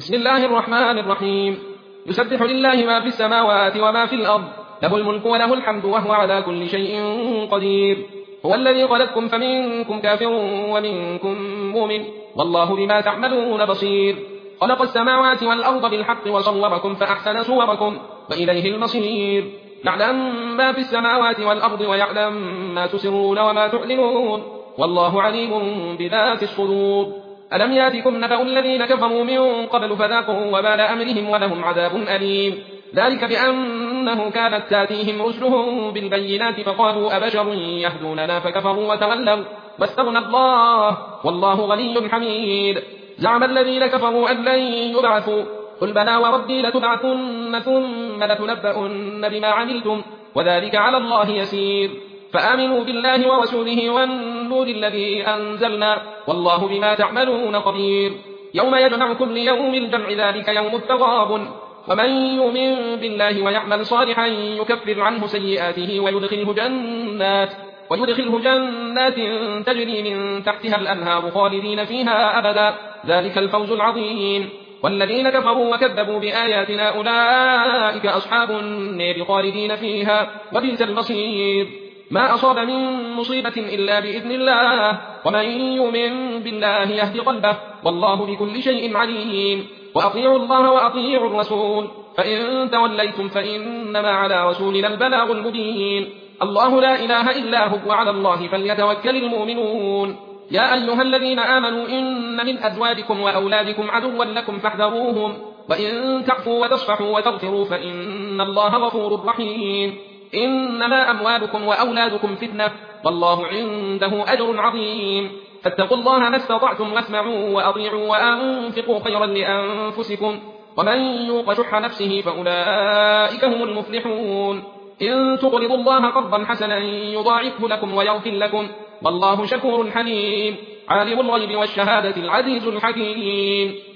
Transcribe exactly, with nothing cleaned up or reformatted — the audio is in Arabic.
بسم الله الرحمن الرحيم. يسبح لله ما في السماوات وما في الأرض، له الملك وله الحمد وهو على كل شيء قدير. هو الذي خلقكم فمنكم كافر ومنكم مؤمن، والله بما تعملون بصير. خلق السماوات والأرض بالحق وصوركم فأحسن صوركم وإليه المصير. يعلم ما في السماوات والأرض ويعلم ما تسرون وما تعلنون، والله عليم بذات الصدور. ألم ياتكم نبأ الذين كفروا من قبل فذاقوا وبال أمرهم ولهم عذاب أليم. ذلك بأنه كانت تاتيهم رسلهم بالبينات فقالوا أبشر يهدوننا فكفروا وتولوا واستغنى الله والله غني حميد. زعم الذين كفروا أن لن يبعثوا، قل بلى وربي لتبعثن ثم لتنبؤن بما عملتم وذلك على الله يسير. فآمنوا بالله ورسوله والنور الذي أنزلنا، والله بما تعملون خبير. يوم يجمعكم ليوم الجمع ذلك يوم التغابن، ومن يؤمن بالله ويعمل صالحا يكفر عنه سيئاته ويدخله جنات ويدخله جنات تجري من تحتها الأنهار خالدين فيها أبدا، ذلك الفوز العظيم. والذين كفروا وكذبوا بآياتنا أولئك أصحاب النار خالدين فيها وبئس المصير. ما أصاب من مصيبة إلا بإذن الله، ومن يؤمن بالله يهدي قلبه، والله بكل شيء عليم. وأطيعوا الله وأطيعوا الرسول، فإن توليتم فإنما على رسولنا البلاغ المبين. الله لا إله إلا هو وعلى الله فليتوكل المؤمنون. يا أيها الذين آمنوا إن من أزواجكم وأولادكم عدوا لكم فاحذروهم، وإن تعفوا وتصفحوا وتغفروا فإن الله غفور رحيم. إنما أموالكم وأولادكم فتنة، والله عنده أجر عظيم. فاتقوا الله ما استطعتم واسمعوا وأطيعوا وأنفقوا خيرا لأنفسكم، ومن يوق شح نفسه فأولئك هم المفلحون. إن تقرضوا الله قرضا حسنا يضاعفه لكم ويغفر لكم، والله شكور حليم. عالم الغيب والشهادة العزيز الحكيم.